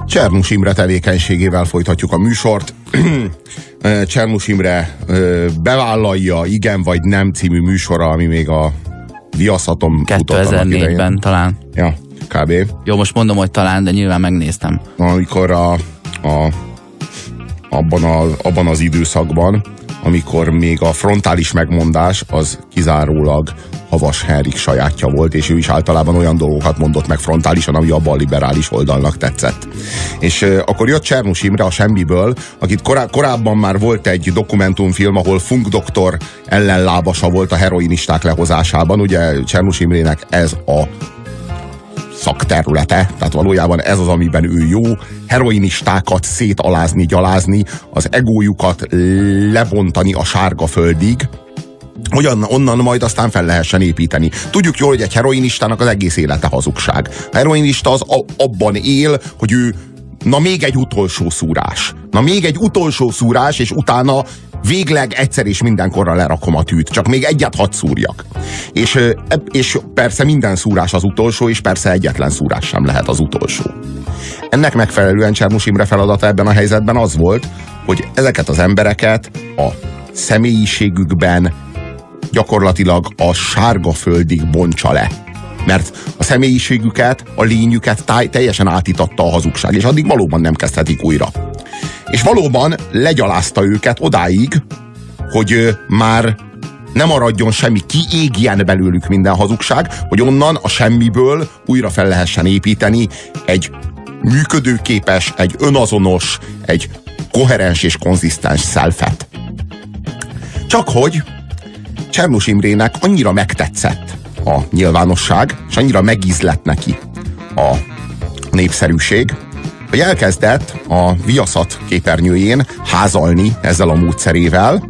Csernus Imre tevékenységével folytatjuk a műsort. Csernus Imre bevállalja Igen vagy Nem című műsora, ami még a Viaszaton 2004-ben talán. Ja, kb. Jó, most mondom, hogy talán, de nyilván megnéztem. Amikor abban az időszakban, amikor még a frontális megmondás az kizárólag Havas Henrik sajátja volt, és ő is általában olyan dolgokat mondott meg frontálisan, ami a balliberális oldalnak tetszett. És akkor jött Csernus Imre a semmiből, akit korábban már volt egy dokumentumfilm, ahol Funk doktor ellenlábasa volt a heroinisták lehozásában. Ugye Csernus Imrének ez a szakterülete, tehát valójában ez az, amiben ő jó, heroinistákat szétalázni, gyalázni, az egójukat lebontani a sárga földig, hogy onnan majd aztán fel lehessen építeni. Tudjuk jól, hogy egy heroinistának az egész élete hazugság. A heroinista az abban él, hogy ő még egy utolsó szúrás. Még egy utolsó szúrás, és végleg egyszer és mindenkorra lerakom a tűt. Csak még egyet hadd szúrjak. És persze minden szúrás az utolsó, és persze egyetlen szúrás sem lehet az utolsó. Ennek megfelelően Csernus Imre feladata ebben a helyzetben az volt, hogy ezeket az embereket a személyiségükben gyakorlatilag a sárga földig bontsa le. Mert a személyiségüket, a lényüket teljesen átítatta a hazugság, és addig valóban nem kezdhetik újra. És valóban legyalázta őket odáig, hogy már nem maradjon semmi, kiégjen belőlük minden hazugság, hogy onnan a semmiből újra fel lehessen építeni egy működőképes, egy önazonos, egy koherens és konzisztens selfet. Csak hogy Csernus Imrének annyira megtetszett a nyilvánosság, és annyira megízlett neki a népszerűség, hogy elkezdett a Viaszat képernyőjén házalni ezzel a módszerével,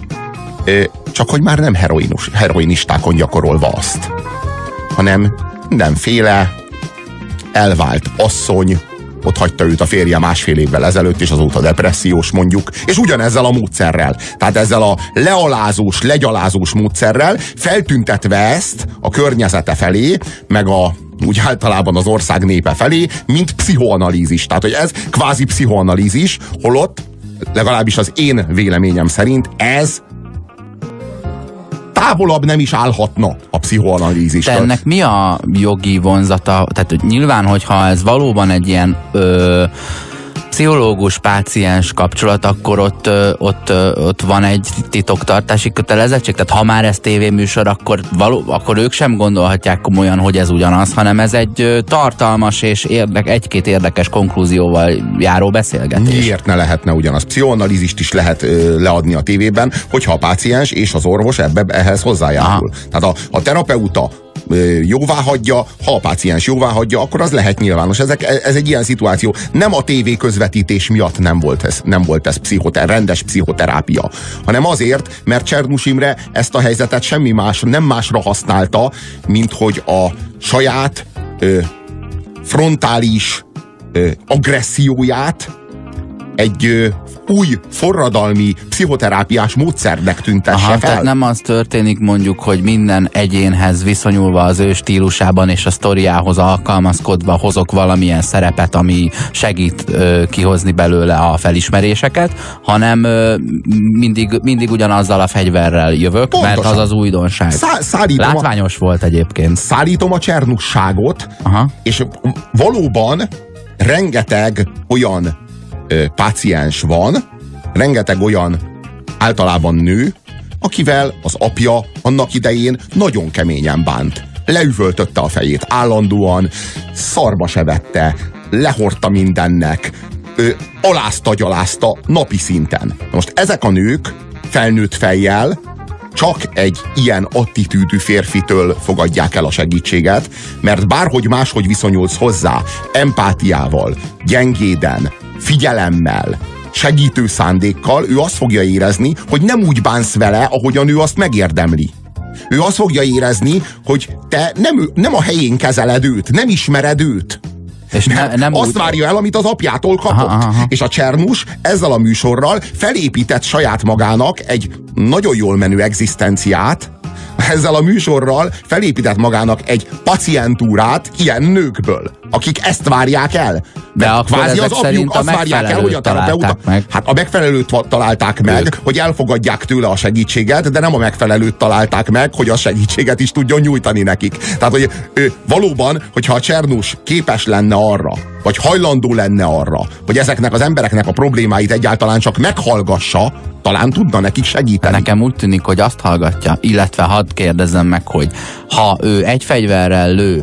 csak hogy már nem heroinistákon gyakorolva azt, hanem mindenféle elvált asszony, ott hagyta őt a férje másfél évvel ezelőtt, és azóta depressziós mondjuk, és ugyanezzel a módszerrel, tehát ezzel a lealázós, legyalázós módszerrel feltüntetve ezt a környezete felé, meg úgy általában az ország népe felé, mint pszichoanalízis. Tehát, hogy ez kvázi pszichoanalízis, holott, legalábbis az én véleményem szerint ez távolabb nem is állhatna a pszichoanalízistől. De ennek mi a jogi vonzata? Tehát nyilván, hogyha ez valóban egy ilyen pszichológus-páciens kapcsolat, akkor ott van egy titoktartási kötelezettség. Tehát ha már ez tévéműsor, akkor ők sem gondolhatják komolyan, hogy ez ugyanaz, hanem ez egy tartalmas és egy-két érdekes konklúzióval járó beszélgetés. Miért ne lehetne ugyanaz? Pszichoanalízist is lehet leadni a tévében, hogyha a páciens és az orvos ehhez hozzájárul. Tehát a terapeuta jóváhagyja, ha a páciens jóváhagyja, akkor az lehet nyilvános. Ez egy ilyen szituáció. Nem a tévé közvetítés miatt nem volt ez rendes pszichoterápia, hanem azért, mert Csernus Imre ezt a helyzetet nem másra használta, mint hogy a saját frontális agresszióját egy új forradalmi pszichoterápiás módszernek tüntesse fel. Tehát nem az történik mondjuk, hogy minden egyénhez viszonyulva az ő stílusában és a sztoriához alkalmazkodva hozok valamilyen szerepet, ami segít kihozni belőle a felismeréseket, hanem mindig ugyanazzal a fegyverrel jövök, pontosan. Mert az az újdonság. Látványos volt egyébként. Szállítom a csernusságot, és valóban rengeteg olyan páciens van, rengeteg olyan általában nő, akivel az apja annak idején nagyon keményen bánt. Leüvöltötte a fejét állandóan, szarba se vette, lehordta mindennek, alázta, gyalázta napi szinten. Most ezek a nők felnőtt fejjel csak egy ilyen attitűdű férfitől fogadják el a segítséget, mert bárhogy máshogy viszonyulsz hozzá, empátiával, gyengéden, figyelemmel, segítő szándékkal, ő azt fogja érezni, hogy nem úgy bánsz vele, ahogyan ő azt megérdemli. Ő azt fogja érezni, hogy te nem a helyén kezeled őt, nem ismered őt. És nem azt várja el, amit az apjától kapott. És a Csernus ezzel a műsorral felépített saját magának egy nagyon jól menő egzisztenciát, ezzel a műsorral felépített magának egy pacientúrát ilyen nőkből, akik ezt várják el. De akkor kvázi ezek az szerint apjuk a azt várják el, hogy a terapeuta... meg. Hát a megfelelőt találták meg, hogy elfogadják tőle a segítséget, de nem a megfelelőt találták meg, hogy a segítséget is tudjon nyújtani nekik. Tehát, hogy valóban, hogyha a Csernus képes lenne arra, vagy hajlandó lenne arra, hogy ezeknek az embereknek a problémáit egyáltalán csak meghallgassa, talán tudna nekik segíteni. Nekem úgy tűnik, hogy azt hallgatja, illetve hadd kérdezzem meg, hogy ha ő egy fegyverrel lő,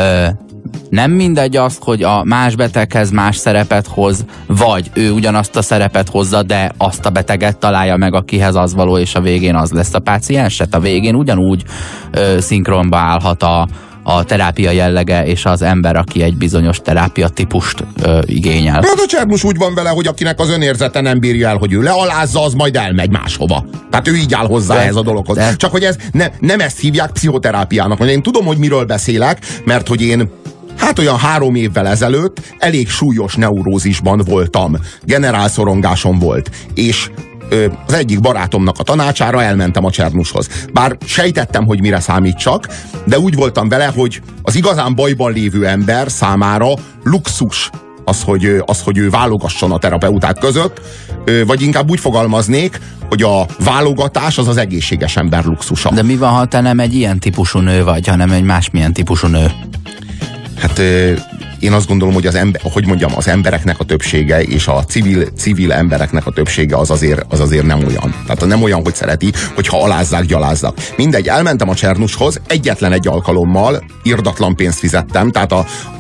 nem mindegy az, hogy a más beteghez más szerepet hoz, vagy ő ugyanazt a szerepet hozza, de azt a beteget találja meg, akihez az való, és a végén az lesz a pácienset. A végén ugyanúgy szinkronba állhat a terápia jellege és az ember, aki egy bizonyos terápia típust igényel. Hát a Csernus úgy van vele, hogy akinek az önérzete nem bírja el, hogy ő lealázza, az majd elmegy máshova. Tehát ő így áll hozzá ehhez a dologhoz. Csak hogy nem ezt hívják pszichoterápiának. Én tudom, hogy miről beszélek, mert hogy én olyan 3 évvel ezelőtt elég súlyos neurózisban voltam. Generálszorongásom volt. És az egyik barátomnak a tanácsára elmentem a Csernushoz. Bár sejtettem, hogy mire számítsak, de úgy voltam vele, hogy az igazán bajban lévő ember számára luxus az, hogy ő válogasson a terapeuták között, vagy inkább úgy fogalmaznék, hogy a válogatás az egészséges ember luxusa. De mi van, ha te nem egy ilyen típusú nő vagy, hanem egy másmilyen típusú nő? Hát én azt gondolom, hogy az embereknek a többsége és a civil embereknek a többsége az azért nem olyan. Tehát nem olyan, hogy szereti, hogyha alázzák, gyalázzak. Mindegy, elmentem a Csernushoz, egyetlen egy alkalommal irdatlan pénzt fizettem, tehát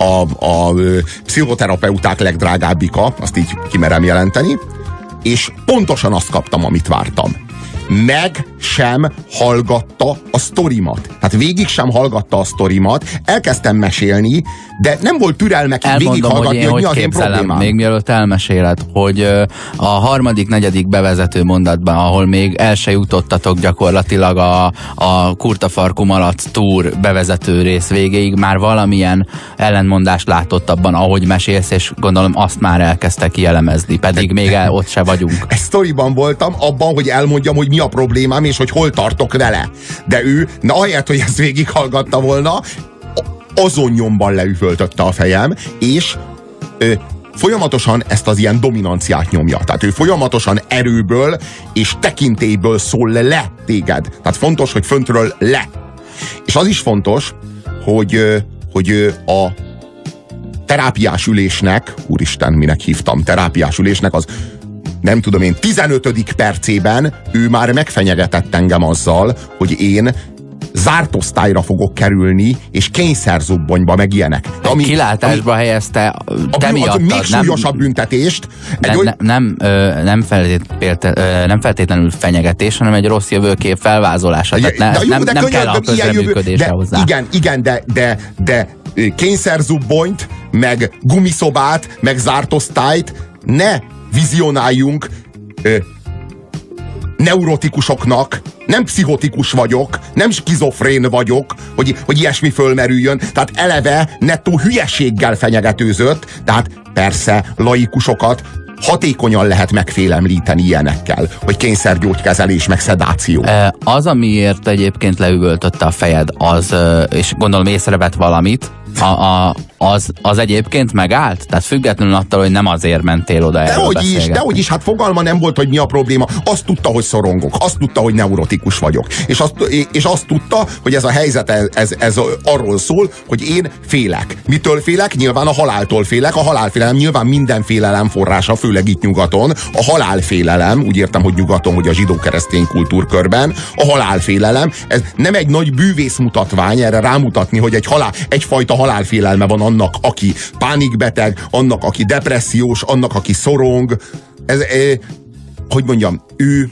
a pszichoterapeuták legdrágábbika, azt így kimerem jelenteni, és pontosan azt kaptam, amit vártam. Meg sem hallgatta a sztorimat. Tehát végig sem hallgatta a sztorimat, elkezdtem mesélni, de nem volt türelme végighallgatni, hogy mi az én problémám. Még mielőtt elmeséled, hogy a 3., 4. bevezető mondatban, ahol még el se jutottatok gyakorlatilag a Kurtafarku Malac Tour bevezető rész végéig, már valamilyen ellentmondást látott abban, ahogy mesélsz, és gondolom azt már elkezdte kielemezni, pedig még ott se vagyunk. Egy sztoriban voltam, abban, hogy elmondjam, hogy mi a problémám, és hogy hol tartok vele. De ő, ahelyett, hogy ezt végighallgatta volna, azon nyomban leüvöltötte a fejem, és folyamatosan ezt az ilyen dominanciát nyomja. Tehát ő folyamatosan erőből és tekintélyből szól le téged. Tehát fontos, hogy föntről le. És az is fontos, hogy a terápiás ülésnek, úristen, minek hívtam, terápiás ülésnek az nem tudom én, 15. percében ő már megfenyegetett engem azzal, hogy én zárt osztályra fogok kerülni, és kényszerzubbonyba, meg ilyenek. Kilátásba helyezte te miattad. Még súlyosabb büntetést. Nem feltétlenül fenyegetés, hanem egy rossz jövőkép felvázolása. Nem kell a közreműködésre hozzá. Igen, de kényszerzubbonyt, meg gumiszobát, meg zárt osztályt ne vizionáljunk neurotikusoknak, nem pszichotikus vagyok, nem skizofrén vagyok, hogy ilyesmi fölmerüljön. Tehát eleve nettó hülyeséggel fenyegetőzött, tehát persze laikusokat hatékonyan lehet megfélemlíteni ilyenekkel, hogy kényszergyógykezelés, meg szedáció. Az, amiért egyébként leüvöltötte a fejed, az, és gondolom észrevett valamit, az egyébként megállt? Tehát függetlenül attól, hogy nem azért mentél oda erről beszélgetni. Dehogy is, hát fogalma nem volt, hogy mi a probléma. Azt tudta, hogy szorongok. Azt tudta, hogy neurotikus vagyok. És azt tudta, hogy ez a helyzet, ez arról szól, hogy én félek. Mitől félek? Nyilván a haláltól félek. A halálfélelem nyilván minden félelem forrása, főleg itt nyugaton. A halálfélelem, úgy értem, hogy nyugaton, hogy a zsidó-keresztény kultúrkörben, a halálfélelem, ez nem egy nagy bűvészmutatvány erre rámutatni, hogy egyfajta halálfélelme van annak, aki pánikbeteg, annak, aki depressziós, annak, aki szorong. Hogy mondjam, ő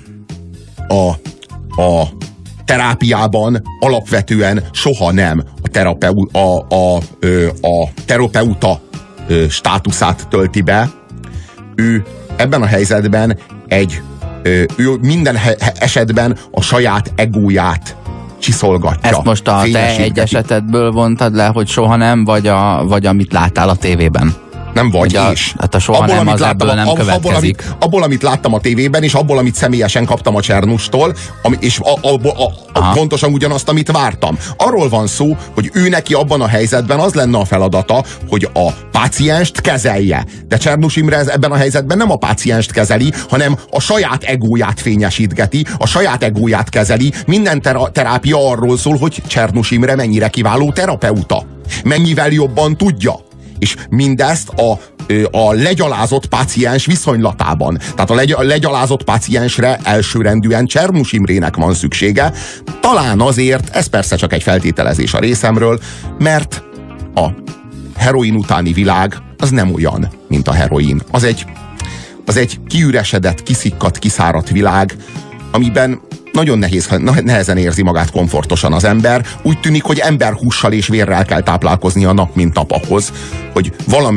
a terápiában alapvetően soha nem a terapeuta státuszát tölti be. Ő ebben a helyzetben ő minden esetben a saját egóját csiszolgatja. Ezt most a te egy esetedből vontad le, hogy soha nem, vagy amit láttál a tévében? Nem vagy, és. Hát a soha nem az ebből nem következik. Abból, amit láttam a tévében, és abból, amit személyesen kaptam a Csernustól, és pontosan ugyanazt, amit vártam. Arról van szó, hogy ő neki abban a helyzetben az lenne a feladata, hogy a pácienst kezelje. De Csernus Imre ebben a helyzetben nem a pácienst kezeli, hanem a saját egóját fényesítgeti, a saját egóját kezeli. Minden terápia arról szól, hogy Csernus Imre mennyire kiváló terapeuta. Mennyivel jobban tudja. És mindezt a legyalázott páciens viszonylatában. Tehát a legyalázott páciensre elsőrendűen Csernus Imrének van szüksége. Talán azért, ez persze csak egy feltételezés a részemről, mert a heroin utáni világ az nem olyan, mint a heroin. Az egy kiüresedett, kiszikkadt, kiszáradt világ, amiben nagyon nehezen érzi magát komfortosan az ember. Úgy tűnik, hogy emberhússal és vérrel kell táplálkozni a nap, mint nap ahhoz, hogy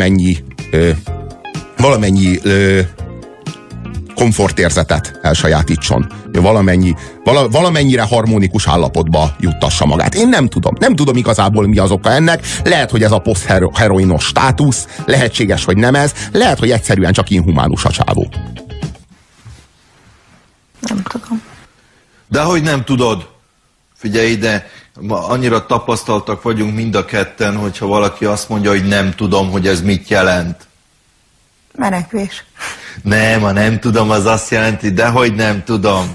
valamennyi komfortérzetet elsajátítson. Valamennyire harmonikus állapotba juttassa magát. Én nem tudom. Nem tudom igazából, mi az oka ennek. Lehet, hogy ez a posztheroinos státusz, lehetséges, hogy nem ez, lehet, hogy egyszerűen csak inhumánus a csávó. Nem tudom. Dehogy nem tudod. Figyelj ide, annyira tapasztaltak vagyunk mind a ketten, hogyha valaki azt mondja, hogy nem tudom, hogy ez mit jelent. Menekvés. Nem, a nem tudom, az azt jelenti, dehogy nem tudom.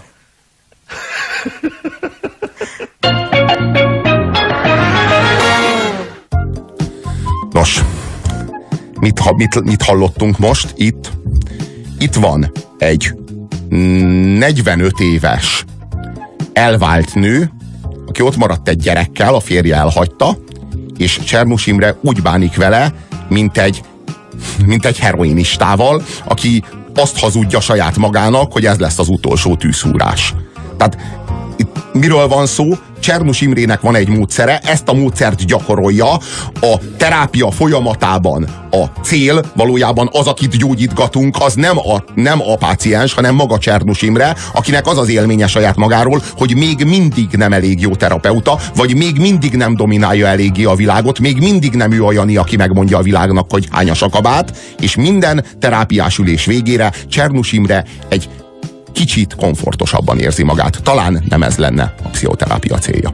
Nos, mit hallottunk most itt? Itt van egy 45 éves elvált nő, aki ott maradt egy gyerekkel, a férje elhagyta, és Csernus Imre úgy bánik vele, mint egy heroinistával, aki azt hazudja saját magának, hogy ez lesz az utolsó tűzhúrás. Tehát itt miről van szó? Csernus Imrének van egy módszere, ezt a módszert gyakorolja a terápia folyamatában. A cél valójában az, akit gyógyítgatunk, az nem a páciens, hanem maga Csernus Imre, akinek az az élménye saját magáról, hogy még mindig nem elég jó terapeuta, vagy még mindig nem dominálja eléggé a világot, még mindig nem ő a Jani, aki megmondja a világnak, hogy hányas a kabát, és minden terápiás ülés végére Csernus Imre egy kicsit komfortosabban érzi magát. Talán nem ez lenne a pszichoterápia célja.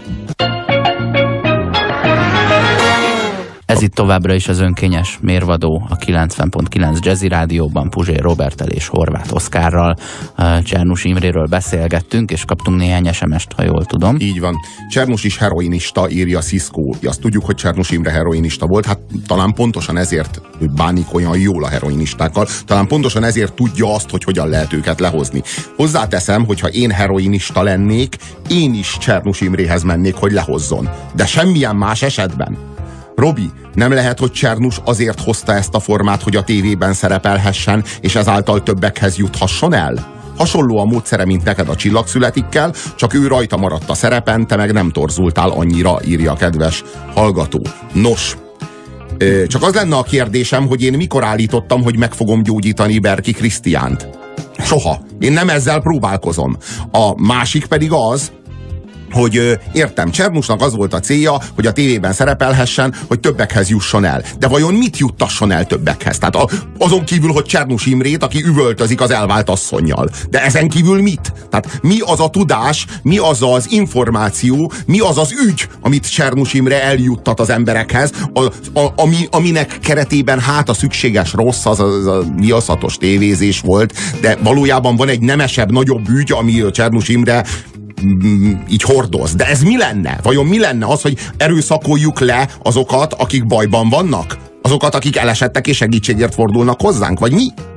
Ez itt továbbra is az önkényes mérvadó a 90.9 Jazzy Rádióban Puzsér Roberttel és Horváth Oszkárral. Csernus Imréről beszélgettünk, és kaptunk néhány SMS-t, ha jól tudom. Így van. Csernus is heroinista, írja Cisco. Azt tudjuk, hogy Csernus Imre heroinista volt. Hát talán pontosan ezért bánik olyan jól a heroinistákkal. Talán pontosan ezért tudja azt, hogy hogyan lehet őket lehozni. Hozzáteszem, hogy ha én heroinista lennék, én is Csernus Imréhez mennék, hogy lehozzon. De semmilyen más esetben. Robi, nem lehet, hogy Csernus azért hozta ezt a formát, hogy a tévében szerepelhessen, és ezáltal többekhez juthasson el? Hasonló a módszere, mint neked a Csillagszületikkel, csak ő rajta maradt a szerepen, te meg nem torzultál annyira, írja a kedves hallgató. Nos, csak az lenne a kérdésem, hogy én mikor állítottam, hogy meg fogom gyógyítani Berki Krisztiánt? Soha. Én nem ezzel próbálkozom. A másik pedig az, hogy értem, Csernusnak az volt a célja, hogy a tévében szerepelhessen, hogy többekhez jusson el. De vajon mit juttasson el többekhez? Tehát azon kívül, hogy Csernus Imrét, aki üvöltözik az elvált asszonnyal. De ezen kívül mit? Tehát mi az a tudás, mi az az információ, mi az az ügy, amit Csernus Imre eljuttat az emberekhez, aminek keretében hát a szükséges rossz, az a nyilaszatos tévézés volt, de valójában van egy nemesebb, nagyobb ügy, ami Csernus Imre így hordoz. De ez mi lenne? Vajon mi lenne az, hogy erőszakoljuk le azokat, akik bajban vannak? Azokat, akik elesettek és segítségért fordulnak hozzánk? Vagy mi?